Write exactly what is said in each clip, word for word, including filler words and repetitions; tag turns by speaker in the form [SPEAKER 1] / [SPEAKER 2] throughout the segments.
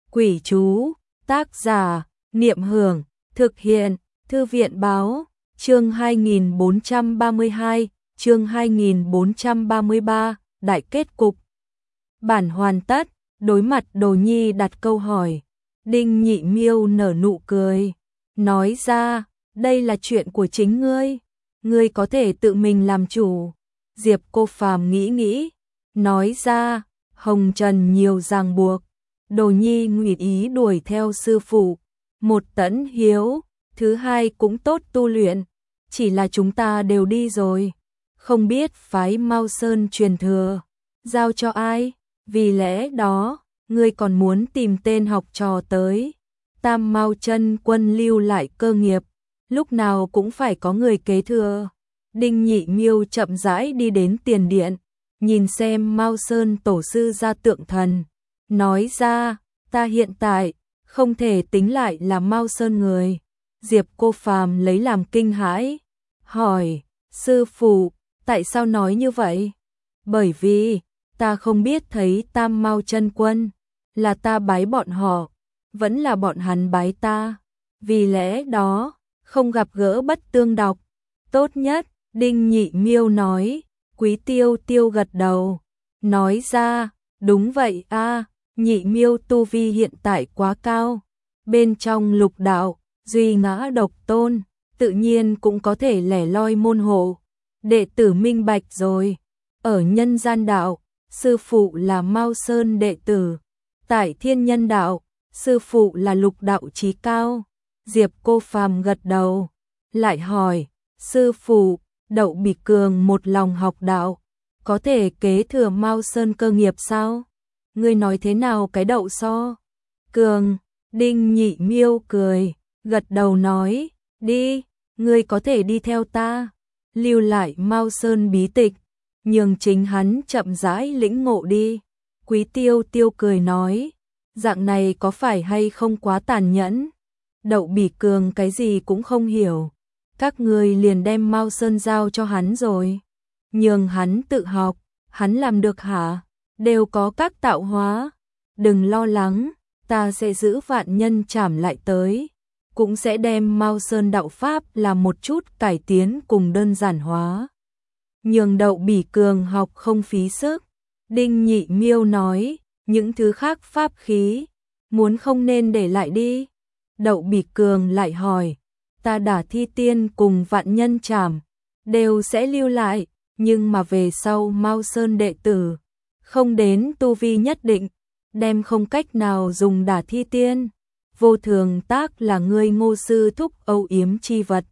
[SPEAKER 1] Quỷ chú, tác giả, Niệm Hưởng, thực hiện, Thư viện báo, chương hai nghìn bốn trăm ba mươi hai, chương hai nghìn bốn trăm ba mươi ba, đại kết cục. Bản hoàn tất, đối mặt Đồ Nhi đặt câu hỏi. Đinh Nhị Miêu nở nụ cười, nói ra, đây là chuyện của chính ngươi, ngươi có thể tự mình làm chủ. Diệp Cô Phàm nghĩ nghĩ, nói ra, hồng trần nhiều ràng buộc, Đồ Nhi nguyện ý đuổi theo sư phụ, một tẫn hiếu, thứ hai cũng tốt tu luyện, chỉ là chúng ta đều đi rồi, không biết phái Mao Sơn truyền thừa, giao cho ai, vì lẽ đó, ngươi còn muốn tìm tên học trò tới. Tam Mao Chân Quân lưu lại cơ nghiệp, lúc nào cũng phải có người kế thừa. Đinh Nhị Miêu chậm rãi đi đến tiền điện, nhìn xem Mao Sơn tổ sư ra tượng thần, nói ra, ta hiện tại không thể tính lại là Mao Sơn người. Diệp Cô Phàm lấy làm kinh hãi, hỏi, sư phụ, tại sao nói như vậy? Bởi vì, ta không biết thấy Tam Mao Chân Quân, là ta bái bọn họ, vẫn là bọn hắn bái ta, vì lẽ đó, không gặp gỡ bất tương đọc, tốt nhất. Đinh Nhị Miêu nói, Quý Tiêu Tiêu gật đầu, nói ra, đúng vậy a, Nhị Miêu tu vi hiện tại quá cao, bên trong lục đạo, duy ngã độc tôn, tự nhiên cũng có thể lẻ loi môn hộ. Đệ tử minh bạch rồi, ở nhân gian đạo, sư phụ là Mao Sơn đệ tử, tại thiên nhân đạo, sư phụ là lục đạo chí cao. Diệp Cô Phàm gật đầu, lại hỏi, sư phụ, Đậu Bỉ Cường một lòng học đạo, có thể kế thừa Mao Sơn cơ nghiệp sao? Ngươi nói thế nào cái Đậu so? Cường, Đinh Nhị Miêu cười, gật đầu nói, đi, ngươi có thể đi theo ta, lưu lại Mao Sơn bí tịch, nhường chính hắn chậm rãi lĩnh ngộ đi. Quý Tiêu Tiêu cười nói, dạng này có phải hay không quá tàn nhẫn? Đậu Bỉ Cường cái gì cũng không hiểu, các người liền đem Mao Sơn giao cho hắn rồi, nhường hắn tự học, hắn làm được hả? Đều có các tạo hóa, đừng lo lắng, ta sẽ giữ vạn nhân trảm lại tới, cũng sẽ đem Mao Sơn đạo pháp làm một chút cải tiến cùng đơn giản hóa, nhường Đậu Bỉ Cường học không phí sức. Đinh Nhị Miêu nói, những thứ khác pháp khí, muốn không nên để lại đi. Đậu Bỉ Cường lại hỏi, ta Đả Thi Tiên cùng vạn nhân trảm, đều sẽ lưu lại, nhưng mà về sau Mao Sơn đệ tử, không đến tu vi nhất định, đem không cách nào dùng Đả Thi Tiên. Vô Thường Tác là ngươi Ngô sư thúc âu yếm chi vật,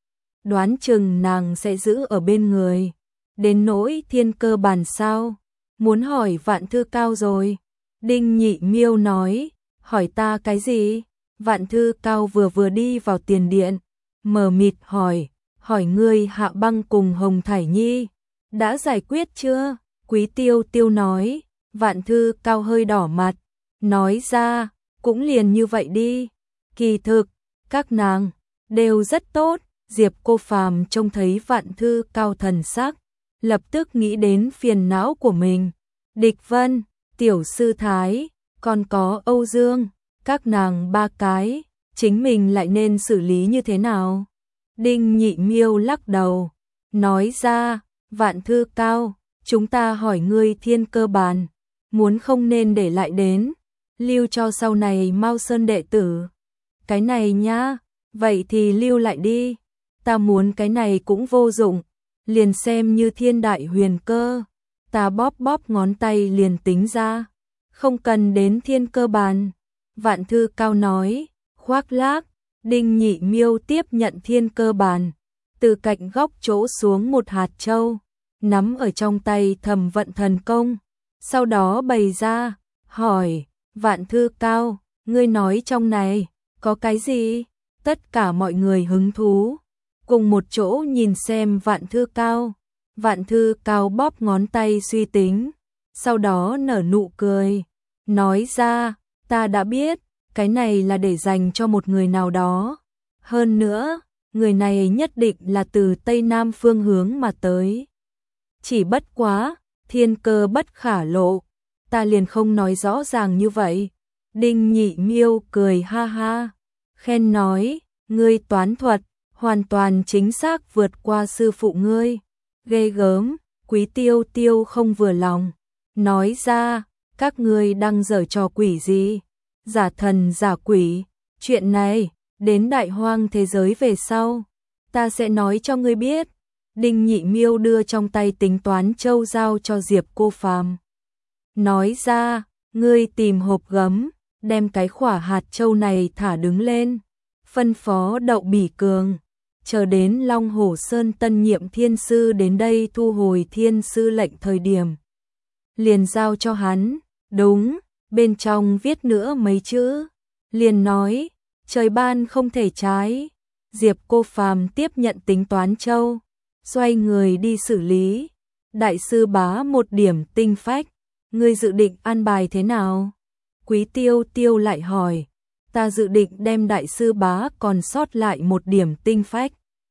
[SPEAKER 1] đoán chừng nàng sẽ giữ ở bên người. Đến nỗi thiên cơ bản sao? Muốn hỏi Vạn Thư Cao rồi. Đinh Nhị Miêu nói, hỏi ta cái gì? Vạn Thư Cao vừa vừa đi vào tiền điện, mờ mịt hỏi, hỏi ngươi Hạ Băng cùng Hồng Thải Nhi, đã giải quyết chưa? Quý Tiêu Tiêu nói, Vạn Thư Cao hơi đỏ mặt, nói ra, cũng liền như vậy đi. Kỳ thực, các nàng, đều rất tốt. Diệp Cô Phàm trông thấy Vạn Thư Cao thần sắc, lập tức nghĩ đến phiền não của mình. Địch Vân, Tiểu Sư Thái, còn có Âu Dương, các nàng ba cái, chính mình lại nên xử lý như thế nào? Đinh Nhị Miêu lắc đầu, nói ra, Vạn Thư Cao, chúng ta hỏi ngươi thiên cơ bản, muốn không nên để lại đến, lưu cho sau này Mao Sơn đệ tử. Cái này nhá, vậy thì lưu lại đi, ta muốn cái này cũng vô dụng, liền xem như thiên đại huyền cơ, ta bóp bóp ngón tay liền tính ra, không cần đến thiên cơ bản. Vạn Thư Cao nói, khoác lác. Đinh Nhị Miêu tiếp nhận thiên cơ bản, từ cạnh góc chỗ xuống một hạt châu, nắm ở trong tay thầm vận thần công, sau đó bày ra, hỏi, Vạn Thư Cao, ngươi nói trong này, có cái gì? Tất cả mọi người hứng thú, cùng một chỗ nhìn xem Vạn Thư Cao. Vạn Thư Cao bóp ngón tay suy tính, sau đó nở nụ cười, nói ra, ta đã biết, cái này là để dành cho một người nào đó. Hơn nữa, người này nhất định là từ Tây Nam phương hướng mà tới. Chỉ bất quá, thiên cơ bất khả lộ, ta liền không nói rõ ràng như vậy. Đinh Nhị Miêu cười ha ha, khen nói, ngươi toán thuật, hoàn toàn chính xác vượt qua sư phụ ngươi. Ghê gớm, Quý Tiêu Tiêu không vừa lòng, nói ra, các ngươi đang giở trò quỷ gì? Giả thần giả quỷ, chuyện này, đến đại hoang thế giới về sau, ta sẽ nói cho ngươi biết. Đinh Nhị Miêu đưa trong tay tính toán châu giao cho Diệp Cô Phàm. Nói ra, ngươi tìm hộp gấm, đem cái khỏa hạt châu này thả đứng lên, phân phó Đậu Bỉ Cường, chờ đến Long Hổ Sơn tân nhiệm thiên sư đến đây thu hồi thiên sư lệnh thời điểm. Liền giao cho hắn, đúng, bên trong viết nữa mấy chữ, liền nói, trời ban không thể trái. Diệp Cô Phàm tiếp nhận tính toán châu, xoay người đi xử lý. Đại sư Bá một điểm tinh phách, ngươi dự định an bài thế nào? Quý Tiêu Tiêu lại hỏi, ta dự định đem đại sư Bá còn sót lại một điểm tinh phách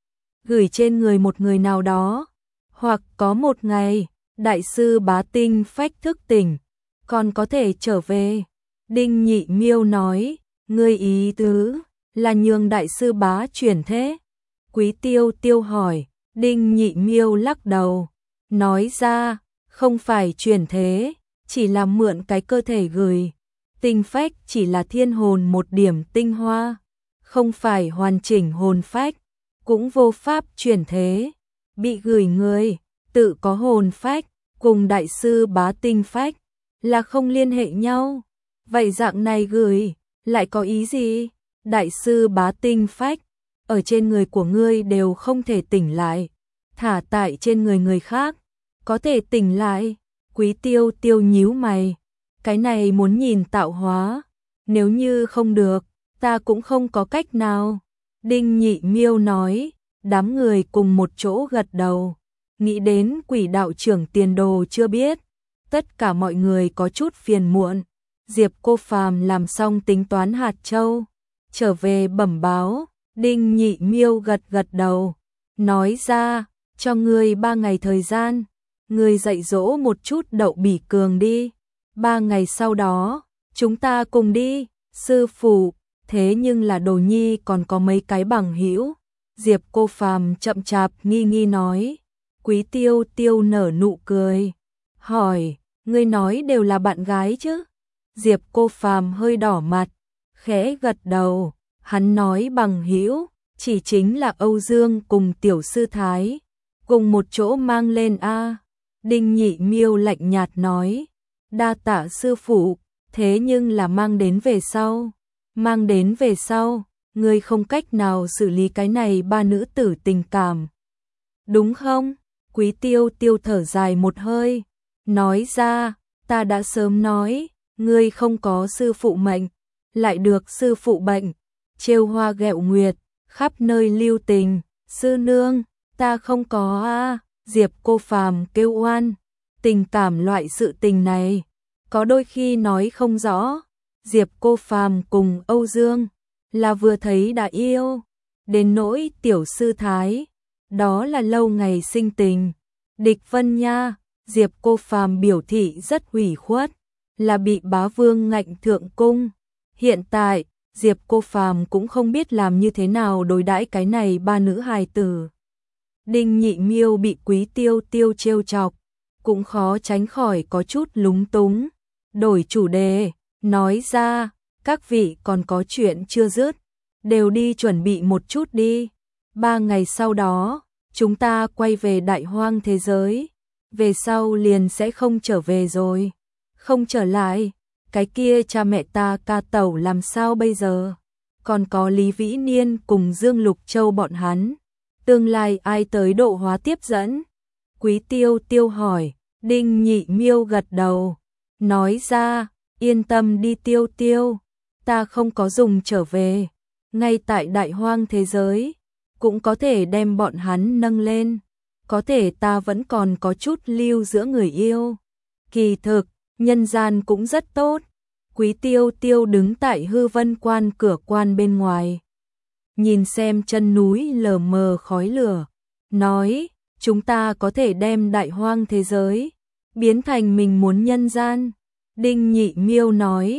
[SPEAKER 1] gửi trên người một người nào đó, hoặc có một ngày đại sư Bá tinh phách thức tỉnh, còn có thể trở về. Đinh Nhị Miêu nói, ngươi ý tứ là nhường đại sư Bá chuyển thế? Quý Tiêu Tiêu hỏi. Đinh Nhị Miêu lắc đầu, nói ra, không phải chuyển thế, chỉ là mượn cái cơ thể gửi. Tinh phách chỉ là thiên hồn một điểm tinh hoa, không phải hoàn chỉnh hồn phách, cũng vô pháp chuyển thế. Bị gửi người, tự có hồn phách, cùng đại sư Bá tinh phách, là không liên hệ nhau. Vậy dạng này gửi, lại có ý gì? Đại sư Bá tinh phách, ở trên người của ngươi đều không thể tỉnh lại, thả tại trên người người khác, có thể tỉnh lại. Quý Tiêu Tiêu nhíu mày, cái này muốn nhìn tạo hóa, nếu như không được, ta cũng không có cách nào. Đinh Nhị Miêu nói, đám người cùng một chỗ gật đầu, nghĩ đến Quỷ đạo trưởng tiền đồ chưa biết, tất cả mọi người có chút phiền muộn. Diệp Cô Phàm làm xong tính toán hạt châu, trở về bẩm báo. Đinh Nhị Miêu gật gật đầu, nói ra, cho ngươi ba ngày thời gian, ngươi dạy dỗ một chút Đậu Bỉ Cường đi. Ba ngày sau đó, chúng ta cùng đi. Sư phụ, thế nhưng là Đồ Nhi còn có mấy cái bằng hữu. Diệp Cô Phàm chậm chạp nghi nghi nói. Quý Tiêu Tiêu nở nụ cười, hỏi, ngươi nói đều là bạn gái chứ? Diệp Cô Phàm hơi đỏ mặt, khẽ gật đầu. Hắn nói bằng hữu, chỉ chính là Âu Dương cùng tiểu sư Thái, cùng một chỗ mang lên a. Đinh Nhị Miêu lạnh nhạt nói, đa tạ sư phụ, thế nhưng là mang đến về sau. Mang đến về sau, ngươi không cách nào xử lý cái này ba nữ tử tình cảm, đúng không? Quý Tiêu Tiêu thở dài một hơi, nói ra, ta đã sớm nói, ngươi không có sư phụ mệnh, lại được sư phụ bệnh, trêu hoa ghẹo nguyệt, khắp nơi lưu tình. Sư nương, ta không có a. Diệp Cô Phàm kêu oan, tình cảm loại sự tình này, có đôi khi nói không rõ. Diệp Cô Phàm cùng Âu Dương, là vừa thấy đã yêu, đến nỗi tiểu sư Thái, đó là lâu ngày sinh tình. Địch Vân nha, Diệp Cô Phàm biểu thị rất ủy khuất, là bị bá vương ngạnh thượng cung. Hiện tại, Diệp Cô Phàm cũng không biết làm như thế nào đối đãi cái này ba nữ hài tử. Đinh Nhị Miêu bị Quý Tiêu Tiêu trêu chọc, cũng khó tránh khỏi có chút lúng túng. Đổi chủ đề, nói ra, các vị còn có chuyện chưa dứt, đều đi chuẩn bị một chút đi. Ba ngày sau đó, chúng ta quay về đại hoang thế giới, về sau liền sẽ không trở về rồi. Không trở lại, cái kia cha mẹ ta ca tẩu làm sao bây giờ? Còn có Lý Vĩ Niên cùng Dương Lục Châu bọn hắn, tương lai ai tới độ hóa tiếp dẫn? Quý Tiêu Tiêu hỏi. Đinh Nhị Miêu gật đầu, nói ra, yên tâm đi Tiêu Tiêu, ta không có dùng trở về, ngay tại đại hoang thế giới, cũng có thể đem bọn hắn nâng lên, có thể ta vẫn còn có chút lưu giữa người yêu. Kỳ thực, nhân gian cũng rất tốt. Quý Tiêu Tiêu đứng tại Hư Vân Quan cửa quan bên ngoài, nhìn xem chân núi lờ mờ khói lửa, nói, chúng ta có thể đem đại hoang thế giới biến thành mình muốn nhân gian. Đinh Nhị Miêu nói,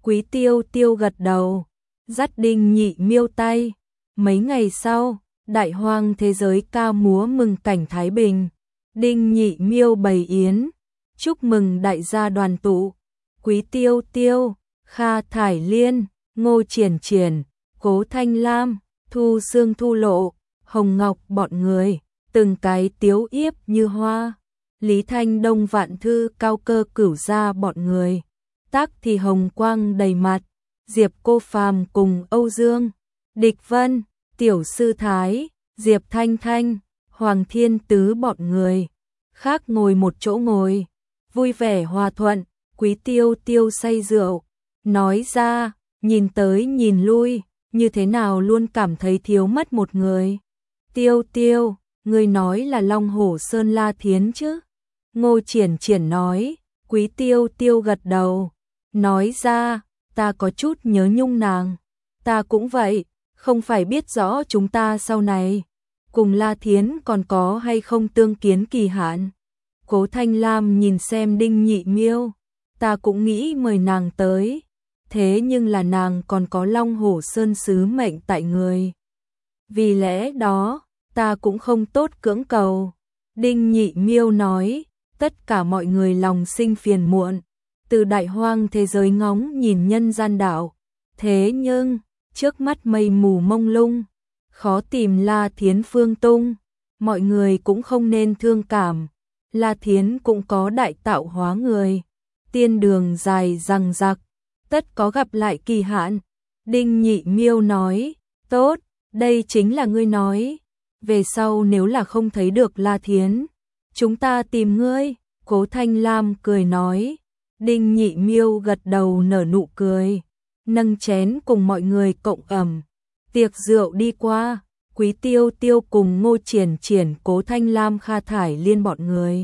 [SPEAKER 1] Quý Tiêu Tiêu gật đầu, dắt Đinh Nhị Miêu tay. Mấy ngày sau, Đại Hoang thế giới ca múa mừng cảnh Thái Bình. Đinh Nhị Miêu bày yến, chúc mừng đại gia đoàn tụ. Quý Tiêu Tiêu, Kha Thải Liên, Ngô Triển Triển, Cố Thanh Lam, Thu Sương Thu Lộ, Hồng Ngọc bọn người, từng cái tiếu yếp như hoa. Lý Thanh Đông Vạn Thư Cao Cơ Cửu Gia bọn người, tác thì hồng quang đầy mặt. Diệp Cô Phàm cùng Âu Dương, Địch Vân, Tiểu Sư Thái, Diệp Thanh Thanh, Hoàng Thiên Tứ bọn người, khác ngồi một chỗ ngồi, vui vẻ hòa thuận. Quý Tiêu Tiêu say rượu, nói ra, nhìn tới nhìn lui, như thế nào luôn cảm thấy thiếu mất một người. Tiêu Tiêu, người nói là Long Hổ Sơn La Thiến chứ? Ngô Triển Triển nói. Quý Tiêu Tiêu gật đầu, nói ra, ta có chút nhớ nhung nàng. Ta cũng vậy, không phải biết rõ chúng ta sau này cùng La Thiến còn có hay không tương kiến kỳ hạn. Cố Thanh Lam nhìn xem Đinh Nhị Miêu, ta cũng nghĩ mời nàng tới, thế nhưng là nàng còn có Long Hổ Sơn sứ mệnh tại người. Vì lẽ đó, ta cũng không tốt cưỡng cầu. Đinh Nhị Miêu nói, tất cả mọi người lòng sinh phiền muộn, từ Đại Hoang thế giới ngóng nhìn nhân gian đảo. Thế nhưng, trước mắt mây mù mông lung, khó tìm La Thiến phương tung, mọi người cũng không nên thương cảm. La Thiến cũng có đại tạo hóa người, tiên đường dài rằng rặc, tất có gặp lại kỳ hạn. Đinh Nhị Miêu nói, tốt, đây chính là ngươi nói, về sau nếu là không thấy được La Thiến, chúng ta tìm ngươi. Cố Thanh Lam cười nói. Đinh Nhị Miêu gật đầu nở nụ cười, nâng chén cùng mọi người cộng ẩm. Tiệc rượu đi qua, Quý Tiêu Tiêu cùng Ngô Triển Triển, Cố Thanh Lam, Kha Thải Liên bọn người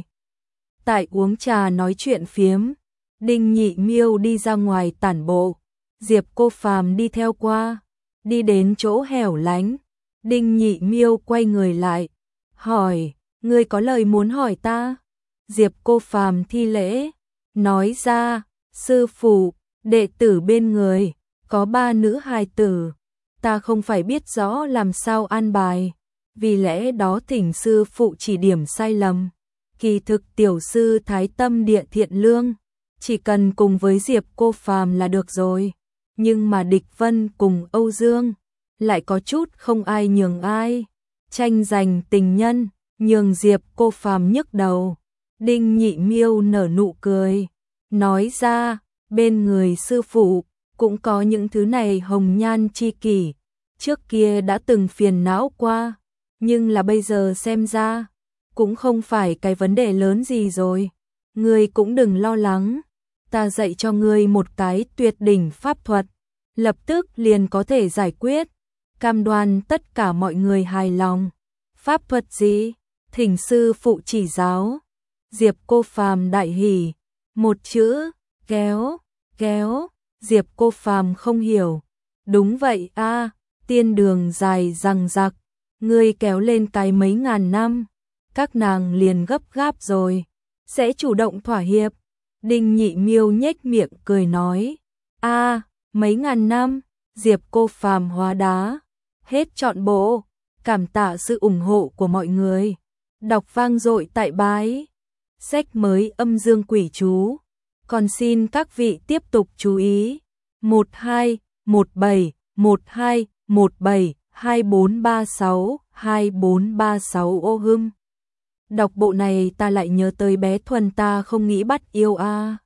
[SPEAKER 1] tại uống trà nói chuyện phiếm. Đinh Nhị Miêu đi ra ngoài tản bộ, Diệp Cô Phàm đi theo qua, đi đến chỗ hẻo lánh. Đinh Nhị Miêu quay người lại, hỏi, ngươi có lời muốn hỏi ta? Diệp Cô Phàm thi lễ, nói ra, sư phụ, đệ tử bên người, có ba nữ hài tử, ta không phải biết rõ làm sao an bài, vì lẽ đó thỉnh sư phụ chỉ điểm sai lầm. Kỳ thực tiểu sư thái tâm địa thiện lương, chỉ cần cùng với Diệp Cô Phàm là được rồi, nhưng mà Địch Vân cùng Âu Dương lại có chút không ai nhường ai, tranh giành tình nhân, nhường Diệp Cô Phàm nhức đầu. Đinh Nhị Miêu nở nụ cười, nói ra, bên người sư phụ cũng có những thứ này hồng nhan chi kỷ, trước kia đã từng phiền não qua, nhưng là bây giờ xem ra cũng không phải cái vấn đề lớn gì rồi. Ngươi cũng đừng lo lắng, ta dạy cho ngươi một cái tuyệt đỉnh pháp thuật, lập tức liền có thể giải quyết, cam đoan tất cả mọi người hài lòng. Pháp thuật gì? Thỉnh sư phụ chỉ giáo. Diệp Cô Phàm đại hỉ, một chữ, kéo, kéo. Diệp Cô Phàm không hiểu. Đúng vậy a, tiên đường dài rằng rặc, ngươi kéo lên cái mấy ngàn năm, các nàng liền gấp gáp rồi, sẽ chủ động thỏa hiệp. Đinh Nhị Miêu nhếch miệng cười nói, a, mấy ngàn năm. Diệp Cô Phàm hóa đá, hết trọn bộ, cảm tạ sự ủng hộ của mọi người. Đọc vang dội tại bái. Sách mới âm dương quỷ chú. Còn xin các vị tiếp tục chú ý. một hai, một bảy, một hai, một bảy, hai bốn ba sáu, hai bốn ba sáu ô hưng. Đọc bộ này ta lại nhớ tới bé Thuần ta không nghĩ bắt yêu a.